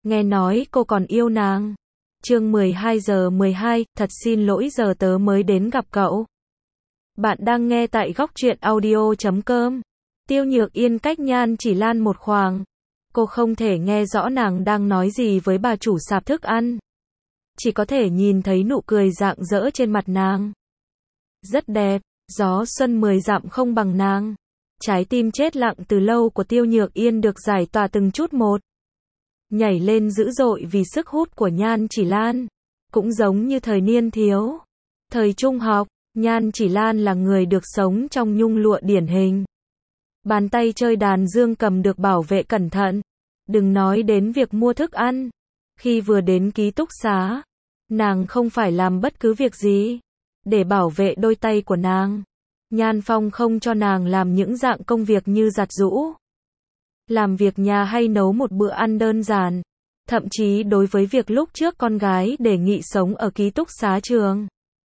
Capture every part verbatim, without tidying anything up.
nghe nói cô còn yêu nàng. Chương mười hai giờ mười hai, thật xin lỗi giờ tớ mới đến gặp cậu. Bạn đang nghe tại góc truyện audio chấm com. Tiêu Nhược Yên cách Nhan Chỉ Lan một khoảng. Cô không thể nghe rõ nàng đang nói gì với bà chủ sạp thức ăn. Chỉ có thể nhìn thấy nụ cười rạng rỡ trên mặt nàng. Rất đẹp, gió xuân mười dặm không bằng nàng. Trái tim chết lặng từ lâu của Tiêu Nhược Yên được giải tỏa từng chút một. Nhảy lên dữ dội vì sức hút của Nhan Chỉ Lan. Cũng giống như thời niên thiếu. Thời trung học, Nhan Chỉ Lan là người được sống trong nhung lụa điển hình. Bàn tay chơi đàn dương cầm được bảo vệ cẩn thận. Đừng nói đến việc mua thức ăn. Khi vừa đến ký túc xá, nàng không phải làm bất cứ việc gì. Để bảo vệ đôi tay của nàng, Nhan Phong không cho nàng làm những dạng công việc như giặt giũ, làm việc nhà hay nấu một bữa ăn đơn giản. Thậm chí đối với việc lúc trước con gái đề nghị sống ở ký túc xá trường,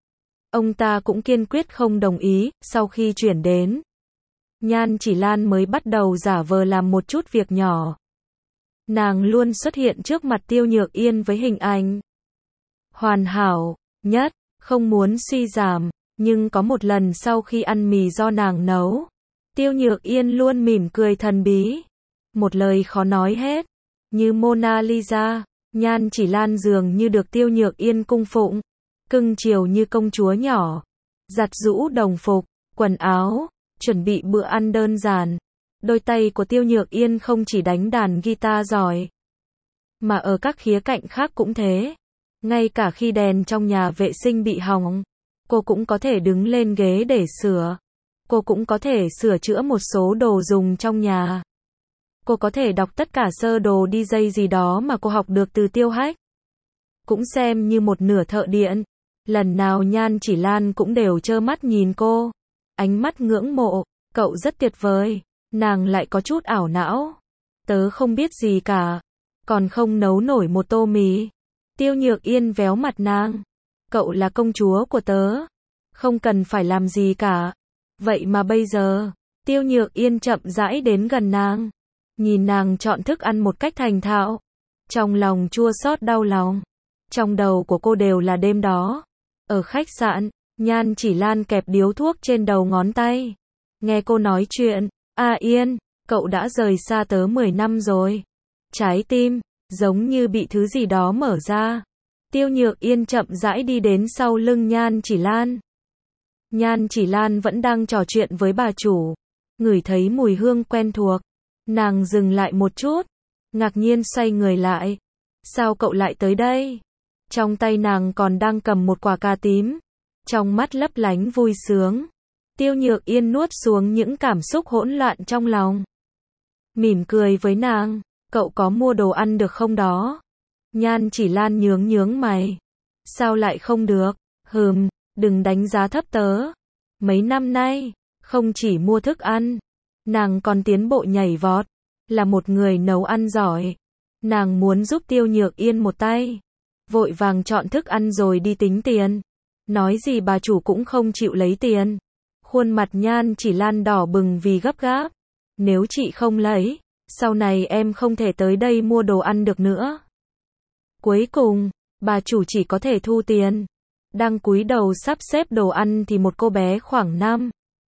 ông ta cũng kiên quyết không đồng ý. Sau khi chuyển đến, Nhan Chỉ Lan mới bắt đầu giả vờ làm một chút việc nhỏ. Nàng luôn xuất hiện trước mặt Tiêu Nhược Yên với hình ảnh hoàn hảo nhất, không muốn suy giảm. Nhưng có một lần sau khi ăn mì do nàng nấu, Tiêu Nhược Yên luôn mỉm cười thần bí, một lời khó nói hết, như Mona Lisa. Nhan Chỉ Lan dường như được Tiêu Nhược Yên cung phụng, cưng chiều như công chúa nhỏ, giặt giũ đồng phục, quần áo, chuẩn bị bữa ăn đơn giản. Đôi tay của Tiêu Nhược Yên không chỉ đánh đàn guitar giỏi, mà ở các khía cạnh khác cũng thế. Ngay cả khi đèn trong nhà vệ sinh bị hỏng, cô cũng có thể đứng lên ghế để sửa. Cô cũng có thể sửa chữa một số đồ dùng trong nhà. Cô có thể đọc tất cả sơ đồ đi dây gì đó mà cô học được từ Tiêu Hách. Cũng xem như một nửa thợ điện. Lần nào Nhan Chỉ Lan cũng đều trơ mắt nhìn cô. Ánh mắt ngưỡng mộ, cậu rất tuyệt vời. Nàng lại có chút ảo não. Tớ không biết gì cả. Còn không nấu nổi một tô mì. Tiêu Nhược Yên véo mặt nàng. Cậu là công chúa của tớ. Không cần phải làm gì cả. Vậy mà bây giờ, Tiêu Nhược Yên chậm rãi đến gần nàng. Nhìn nàng chọn thức ăn một cách thành thạo. Trong lòng chua xót đau lòng. Trong đầu của cô đều là đêm đó. Ở khách sạn, Nhan Chỉ Lan kẹp điếu thuốc trên đầu ngón tay. Nghe cô nói chuyện. A Yên, cậu đã rời xa tớ mười năm rồi. Trái tim, giống như bị thứ gì đó mở ra. Tiêu Nhược Yên chậm rãi đi đến sau lưng Nhan Chỉ Lan. Nhan Chỉ Lan vẫn đang trò chuyện với bà chủ. Ngửi thấy mùi hương quen thuộc. Nàng dừng lại một chút. Ngạc nhiên xoay người lại. Sao cậu lại tới đây? Trong tay nàng còn đang cầm một quả cà tím. Trong mắt lấp lánh vui sướng. Tiêu Nhược Yên nuốt xuống những cảm xúc hỗn loạn trong lòng. Mỉm cười với nàng. Cậu có mua đồ ăn được không đó? Nhan Chỉ Lan nhướng nhướng mày. Sao lại không được? Hừm, đừng đánh giá thấp tớ. Mấy năm nay, không chỉ mua thức ăn, nàng còn tiến bộ nhảy vọt. Là một người nấu ăn giỏi. Nàng muốn giúp Tiêu Nhược Yên một tay. Vội vàng chọn thức ăn rồi đi tính tiền. Nói gì bà chủ cũng không chịu lấy tiền. Khuôn mặt Nhan Chỉ Lan đỏ bừng vì gấp gáp. Nếu chị không lấy, sau này em không thể tới đây mua đồ ăn được nữa. Cuối cùng, bà chủ chỉ có thể thu tiền. Đang cúi đầu sắp xếp đồ ăn thì một cô bé khoảng năm,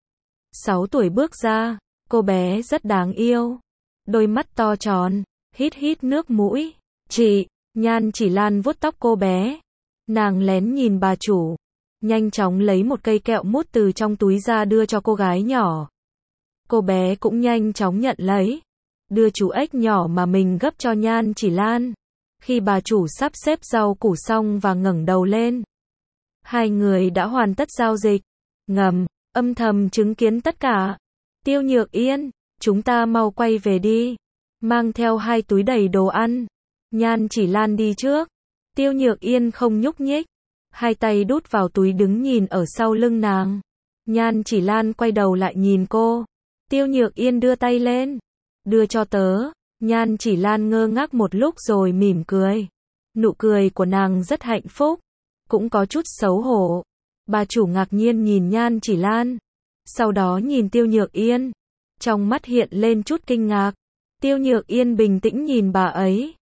sáu tuổi bước ra. Cô bé rất đáng yêu. Đôi mắt to tròn, hít hít nước mũi. Chị, Nhan Chỉ Lan vuốt tóc cô bé. Nàng lén nhìn bà chủ. Nhanh chóng lấy một cây kẹo mút từ trong túi ra đưa cho cô gái nhỏ. Cô bé cũng nhanh chóng nhận lấy. Đưa chú ếch nhỏ mà mình gấp cho Nhan Chỉ Lan. Khi bà chủ sắp xếp rau củ xong và ngẩng đầu lên, hai người đã hoàn tất giao dịch. Ngầm, âm thầm chứng kiến tất cả. Tiêu Nhược Yên, chúng ta mau quay về đi. Mang theo hai túi đầy đồ ăn. Nhan Chỉ Lan đi trước. Tiêu Nhược Yên không nhúc nhích. Hai tay đút vào túi đứng nhìn ở sau lưng nàng. Nhan Chỉ Lan quay đầu lại nhìn cô. Tiêu Nhược Yên đưa tay lên. Đưa cho tớ. Nhan Chỉ Lan ngơ ngác một lúc rồi mỉm cười. Nụ cười của nàng rất hạnh phúc. Cũng có chút xấu hổ. Bà chủ ngạc nhiên nhìn Nhan Chỉ Lan. Sau đó nhìn Tiêu Nhược Yên. Trong mắt hiện lên chút kinh ngạc. Tiêu Nhược Yên bình tĩnh nhìn bà ấy.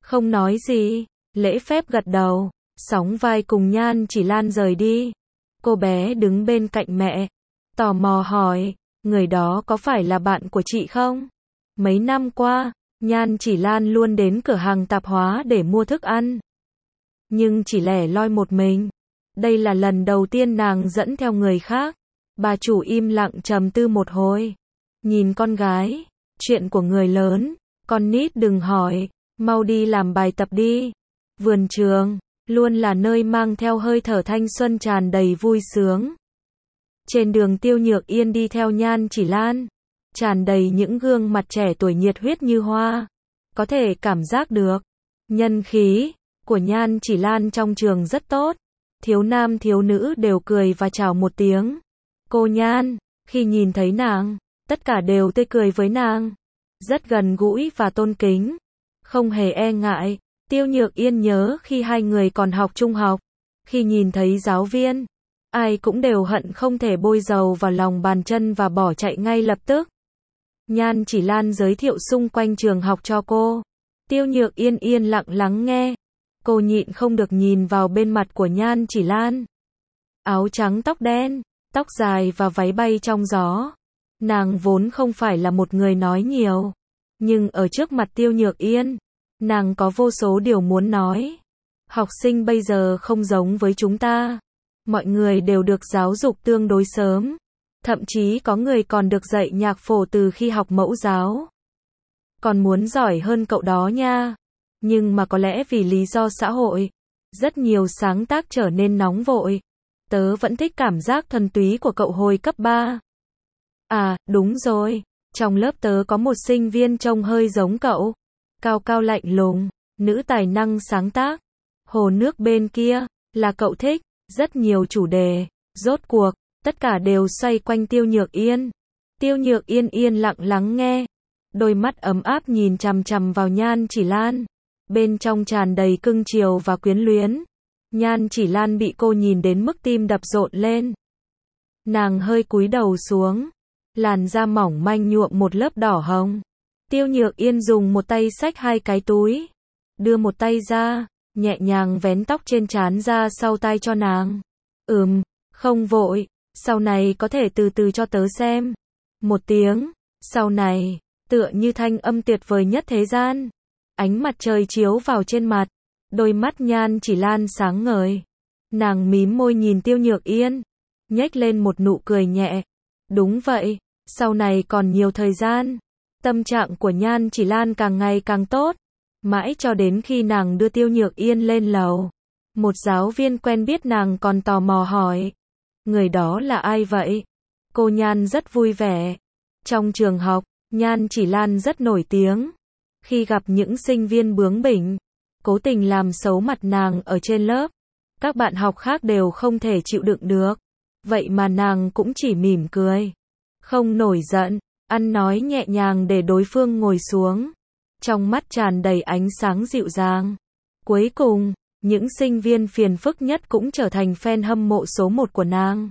Không nói gì, lễ phép gật đầu, sóng vai cùng Nhan Chỉ Lan rời đi. Cô bé đứng bên cạnh mẹ, tò mò hỏi, người đó có phải là bạn của chị không? Mấy năm qua, Nhan Chỉ Lan luôn đến cửa hàng tạp hóa để mua thức ăn. Nhưng chỉ lẻ loi một mình. Đây là lần đầu tiên nàng dẫn theo người khác. Bà chủ im lặng trầm tư một hồi. Nhìn con gái, chuyện của người lớn, con nít đừng hỏi, mau đi làm bài tập đi. Vườn trường, luôn là nơi mang theo hơi thở thanh xuân tràn đầy vui sướng. Trên đường Tiêu Nhược Yên đi theo Nhan Chỉ Lan, tràn đầy những gương mặt trẻ tuổi nhiệt huyết như hoa. Có thể cảm giác được, nhân khí của Nhan Chỉ Lan trong trường rất tốt. Thiếu nam thiếu nữ đều cười và chào một tiếng. Cô Nhan, khi nhìn thấy nàng, tất cả đều tươi cười với nàng. Rất gần gũi và tôn kính. Không hề e ngại. Tiêu Nhược Yên nhớ khi hai người còn học trung học. Khi nhìn thấy giáo viên, ai cũng đều hận không thể bôi dầu vào lòng bàn chân và bỏ chạy ngay lập tức. Nhan Chỉ Lan giới thiệu xung quanh trường học cho cô. Tiêu Nhược Yên yên lặng lắng nghe. Cô nhịn không được nhìn vào bên mặt của Nhan Chỉ Lan. Áo trắng tóc đen, tóc dài và váy bay trong gió. Nàng vốn không phải là một người nói nhiều. Nhưng ở trước mặt Tiêu Nhược Yên, nàng có vô số điều muốn nói. Học sinh bây giờ không giống với chúng ta. Mọi người đều được giáo dục tương đối sớm. Thậm chí có người còn được dạy nhạc phổ từ khi học mẫu giáo. Còn muốn giỏi hơn cậu đó nha. Nhưng mà có lẽ vì lý do xã hội, rất nhiều sáng tác trở nên nóng vội. Tớ vẫn thích cảm giác thuần túy của cậu hồi cấp ba. À, đúng rồi. Trong lớp tớ có một sinh viên trông hơi giống cậu. Cao cao lạnh lùng, nữ tài năng sáng tác. Hồ nước bên kia, là cậu thích. Rất nhiều chủ đề. Rốt cuộc, tất cả đều xoay quanh Tiêu Nhược Yên. Tiêu Nhược Yên yên lặng lắng nghe. Đôi mắt ấm áp nhìn chằm chằm vào Nhan Chỉ Lan. Bên trong tràn đầy cưng chiều và quyến luyến. Nhan Chỉ Lan bị cô nhìn đến mức tim đập rộn lên. Nàng hơi cúi đầu xuống. Làn da mỏng manh nhuộm một lớp đỏ hồng. Tiêu Nhược Yên dùng một tay xách hai cái túi. Đưa một tay ra, nhẹ nhàng vén tóc trên trán ra sau tai cho nàng. Ừm, không vội, sau này có thể từ từ cho tớ xem. Một tiếng, sau này, tựa như thanh âm tuyệt vời nhất thế gian. Ánh mặt trời chiếu vào trên mặt. Đôi mắt Nhan Chỉ Lan sáng ngời. Nàng mím môi nhìn Tiêu Nhược Yên. Nhếch lên một nụ cười nhẹ. Đúng vậy, sau này còn nhiều thời gian. Tâm trạng của Nhan Chỉ Lan càng ngày càng tốt. Mãi cho đến khi nàng đưa Tiêu Nhược Yên lên lầu. Một giáo viên quen biết nàng còn tò mò hỏi. Người đó là ai vậy? Cô Nhan rất vui vẻ. Trong trường học, Nhan Chỉ Lan rất nổi tiếng. Khi gặp những sinh viên bướng bỉnh, cố tình làm xấu mặt nàng ở trên lớp, các bạn học khác đều không thể chịu đựng được. Vậy mà nàng cũng chỉ mỉm cười. Không nổi giận, ăn nói nhẹ nhàng để đối phương ngồi xuống. Trong mắt tràn đầy ánh sáng dịu dàng. Cuối cùng, những sinh viên phiền phức nhất cũng trở thành fan hâm mộ số một của nàng.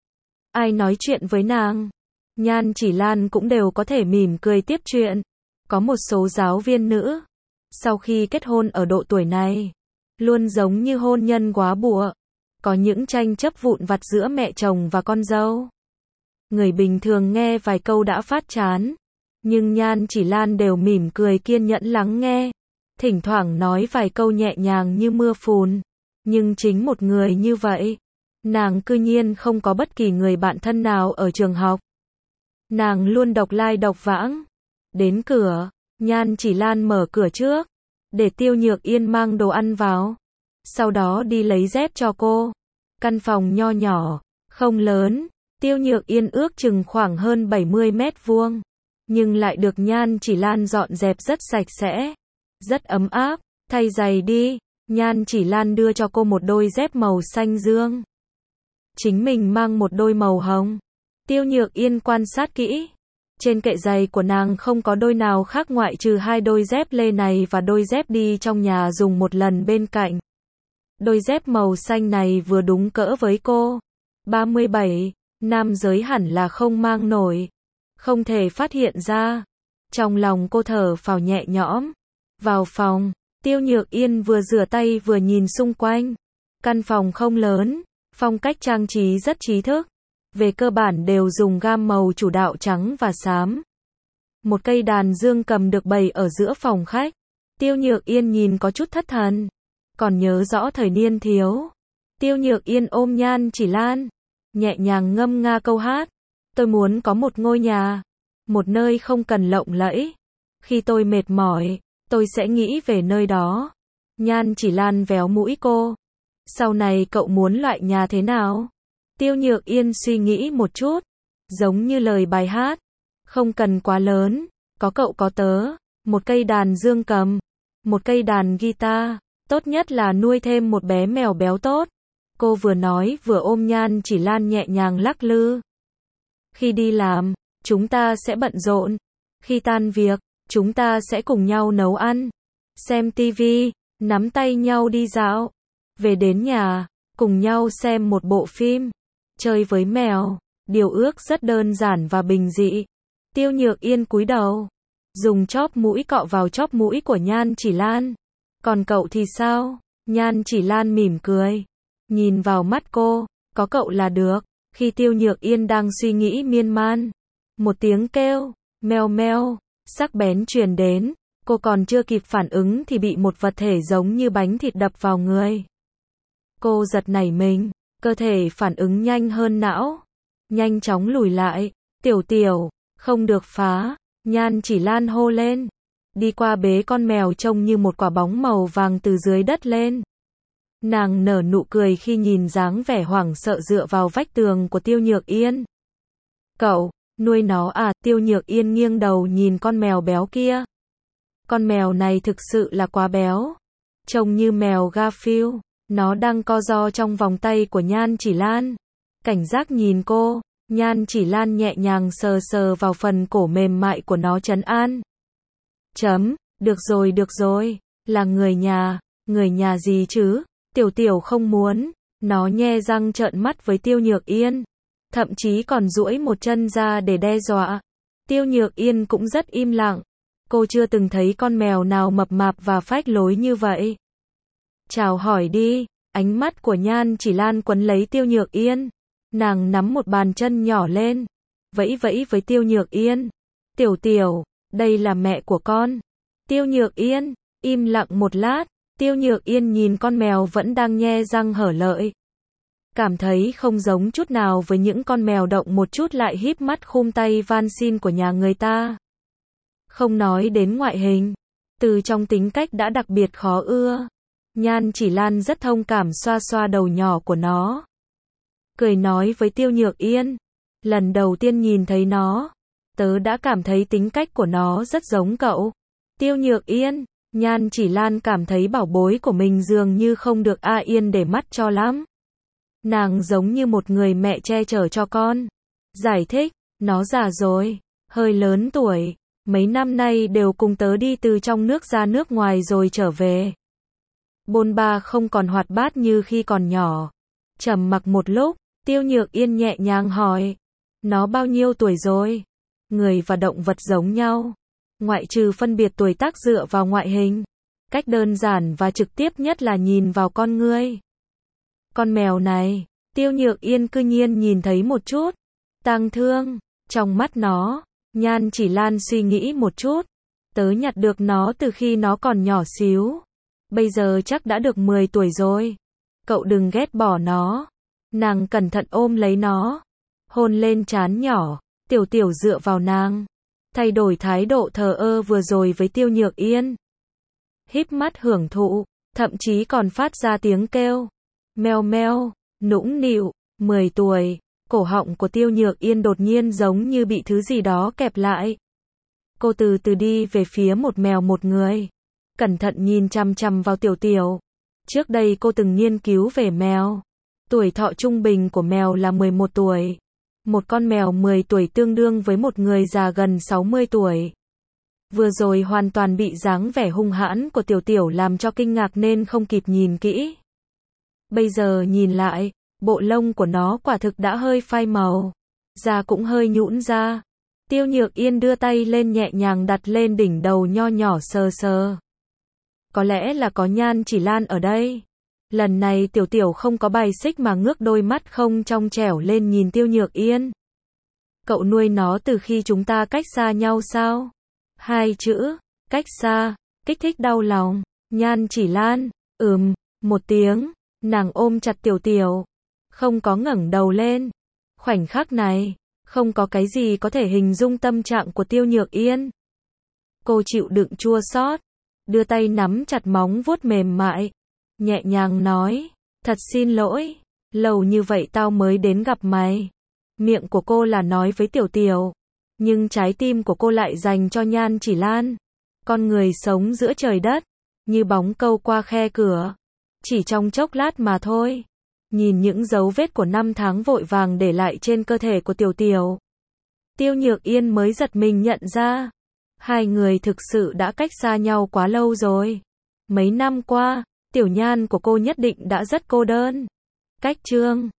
Ai nói chuyện với nàng, Nhan Chỉ Lan cũng đều có thể mỉm cười tiếp chuyện. Có một số giáo viên nữ, sau khi kết hôn ở độ tuổi này, luôn giống như hôn nhân góa bụa. Có những tranh chấp vụn vặt giữa mẹ chồng và con dâu. Người bình thường nghe vài câu đã phát chán. Nhưng Nhan Chỉ Lan đều mỉm cười kiên nhẫn lắng nghe. Thỉnh thoảng nói vài câu nhẹ nhàng như mưa phùn. Nhưng chính một người như vậy, nàng cư nhiên không có bất kỳ người bạn thân nào ở trường học. Nàng luôn độc lai độc vãng. Đến cửa, Nhan Chỉ Lan mở cửa trước, để Tiêu Nhược Yên mang đồ ăn vào. Sau đó đi lấy dép cho cô. Căn phòng nho nhỏ, không lớn, Tiêu Nhược Yên ước chừng khoảng hơn bảy mươi mét vuông. Nhưng lại được Nhan Chỉ Lan dọn dẹp rất sạch sẽ. Rất ấm áp. Thay giày đi. Nhan Chỉ Lan đưa cho cô một đôi dép màu xanh dương. Chính mình mang một đôi màu hồng. Tiêu Nhược Yên quan sát kỹ. Trên kệ giày của nàng không có đôi nào khác ngoại trừ hai đôi dép lê này và đôi dép đi trong nhà dùng một lần bên cạnh. Đôi dép màu xanh này vừa đúng cỡ với cô. ba mươi bảy, nam giới hẳn là không mang nổi. Không thể phát hiện ra. Trong lòng cô thở phào nhẹ nhõm. Vào phòng, Tiêu Nhược Yên vừa rửa tay vừa nhìn xung quanh. Căn phòng không lớn, phong cách trang trí rất trí thức. Về cơ bản đều dùng gam màu chủ đạo trắng và xám. Một cây đàn dương cầm được bày ở giữa phòng khách. Tiêu Nhược Yên nhìn có chút thất thần. Còn nhớ rõ thời niên thiếu. Tiêu Nhược Yên ôm Nhan Chỉ Lan, nhẹ nhàng ngâm nga câu hát. Tôi muốn có một ngôi nhà, một nơi không cần lộng lẫy. Khi tôi mệt mỏi, tôi sẽ nghĩ về nơi đó. Nhan Chỉ Lan véo mũi cô. Sau này cậu muốn loại nhà thế nào? Tiêu Nhược Yên suy nghĩ một chút. Giống như lời bài hát. Không cần quá lớn, có cậu có tớ, một cây đàn dương cầm, một cây đàn guitar, tốt nhất là nuôi thêm một bé mèo béo tốt. Cô vừa nói vừa ôm Nhan Chỉ Lan nhẹ nhàng lắc lư. Khi đi làm, chúng ta sẽ bận rộn. Khi tan việc, chúng ta sẽ cùng nhau nấu ăn, xem tivi, nắm tay nhau đi dạo. Về đến nhà, cùng nhau xem một bộ phim, chơi với mèo. Điều ước rất đơn giản và bình dị. Tiêu Nhược Yên cúi đầu, dùng chóp mũi cọ vào chóp mũi của Nhan Chỉ Lan. Còn cậu thì sao? Nhan Chỉ Lan mỉm cười, nhìn vào mắt cô, có cậu là được. Khi Tiêu Nhược Yên đang suy nghĩ miên man, một tiếng kêu, meo meo, sắc bén truyền đến. Cô còn chưa kịp phản ứng thì bị một vật thể giống như bánh thịt đập vào người. Cô giật nảy mình, cơ thể phản ứng nhanh hơn não, nhanh chóng lùi lại. Tiểu tiểu, không được phá. Nhan Chỉ Lan hô lên, đi qua bế con mèo trông như một quả bóng màu vàng từ dưới đất lên. Nàng nở nụ cười khi nhìn dáng vẻ hoảng sợ dựa vào vách tường của Tiêu Nhược Yên. Cậu, nuôi nó à? Tiêu Nhược Yên nghiêng đầu nhìn con mèo béo kia. Con mèo này thực sự là quá béo, trông như mèo Garfield. Nó đang co ro trong vòng tay của Nhan Chỉ Lan, cảnh giác nhìn cô. Nhan Chỉ Lan nhẹ nhàng sờ sờ vào phần cổ mềm mại của nó trấn an. Chấm, được rồi được rồi, là người nhà. Người nhà gì chứ? Tiểu tiểu không muốn. Nó nhe răng trợn mắt với Tiêu Nhược Yên, thậm chí còn duỗi một chân ra để đe dọa. Tiêu Nhược Yên cũng rất im lặng. Cô chưa từng thấy con mèo nào mập mạp và phách lối như vậy. Chào hỏi đi. Ánh mắt của Nhan Chỉ Lan quấn lấy Tiêu Nhược Yên. Nàng nắm một bàn chân nhỏ lên, vẫy vẫy với Tiêu Nhược Yên. Tiểu tiểu, đây là mẹ của con. Tiêu Nhược Yên im lặng một lát. Tiêu Nhược Yên nhìn con mèo vẫn đang nhe răng hở lợi, cảm thấy không giống chút nào với những con mèo động một chút lại híp mắt khum tay van xin của nhà người ta. Không nói đến ngoại hình, từ trong tính cách đã đặc biệt khó ưa. Nhan Chỉ Lan rất thông cảm xoa xoa đầu nhỏ của nó, cười nói với Tiêu Nhược Yên. Lần đầu tiên nhìn thấy nó, tớ đã cảm thấy tính cách của nó rất giống cậu. Tiêu Nhược Yên, Nhan Chỉ Lan cảm thấy bảo bối của mình dường như không được a yên để mắt cho lắm. Nàng giống như một người mẹ che chở cho con. Giải thích, nó già rồi, hơi lớn tuổi, mấy năm nay đều cùng tớ đi từ trong nước ra nước ngoài rồi trở về. Bôn ba không còn hoạt bát như khi còn nhỏ. Trầm mặc một lúc, Tiêu Nhược Yên nhẹ nhàng hỏi, nó bao nhiêu tuổi rồi? Người và động vật giống nhau, ngoại trừ phân biệt tuổi tác dựa vào ngoại hình. Cách đơn giản và trực tiếp nhất là nhìn vào con ngươi. Con mèo này, Tiêu Nhược Yên cư nhiên nhìn thấy một chút tang thương trong mắt nó. Nhan Chỉ Lan suy nghĩ một chút, tớ nhặt được nó từ khi nó còn nhỏ xíu, bây giờ chắc đã được mười tuổi rồi. Cậu đừng ghét bỏ nó. Nàng cẩn thận ôm lấy nó, hôn lên trán nhỏ. Tiểu tiểu dựa vào nàng, thay đổi thái độ thờ ơ vừa rồi với Tiêu Nhược Yên, híp mắt hưởng thụ, thậm chí còn phát ra tiếng kêu meo meo, nũng nịu. Mười tuổi, cổ họng của Tiêu Nhược Yên đột nhiên giống như bị thứ gì đó kẹp lại. Cô từ từ đi về phía một mèo một người, cẩn thận nhìn chằm chằm vào tiểu tiểu. Trước đây cô từng nghiên cứu về mèo. Tuổi thọ trung bình của mèo là mười một tuổi. Một con mèo mười tuổi tương đương với một người già gần sáu mươi tuổi. Vừa rồi hoàn toàn bị dáng vẻ hung hãn của tiểu tiểu làm cho kinh ngạc nên không kịp nhìn kỹ. Bây giờ nhìn lại, bộ lông của nó quả thực đã hơi phai màu, da cũng hơi nhũn ra. Tiêu Nhược Yên đưa tay lên nhẹ nhàng đặt lên đỉnh đầu nho nhỏ sờ sờ. có lẽ là có Nhan Chỉ Lan ở đây. Lần này Tiểu Tiểu không có bài xích mà ngước đôi mắt không trong trẻo lên nhìn Tiêu Nhược Yên. Cậu nuôi nó từ khi chúng ta cách xa nhau sao? Hai chữ, cách xa, kích thích đau lòng. Nhan Chỉ Lan, ừm, một tiếng, nàng ôm chặt Tiểu Tiểu, không có ngẩng đầu lên. Khoảnh khắc này, không có cái gì có thể hình dung tâm trạng của Tiêu Nhược Yên. Cô chịu đựng chua xót, đưa tay nắm chặt móng vuốt mềm mại, nhẹ nhàng nói, thật xin lỗi, lâu như vậy tao mới đến gặp mày. Miệng của cô là nói với Tiểu Tiểu, nhưng trái tim của cô lại dành cho Nhan Chỉ Lan. Con người sống giữa trời đất, như bóng câu qua khe cửa, chỉ trong chốc lát mà thôi. Nhìn những dấu vết của năm tháng vội vàng để lại trên cơ thể của Tiểu Tiểu, Tiêu Nhược Yên mới giật mình nhận ra, hai người thực sự đã cách xa nhau quá lâu rồi. Mấy năm qua, Tiểu Nhan của cô nhất định đã rất cô đơn. Cách chương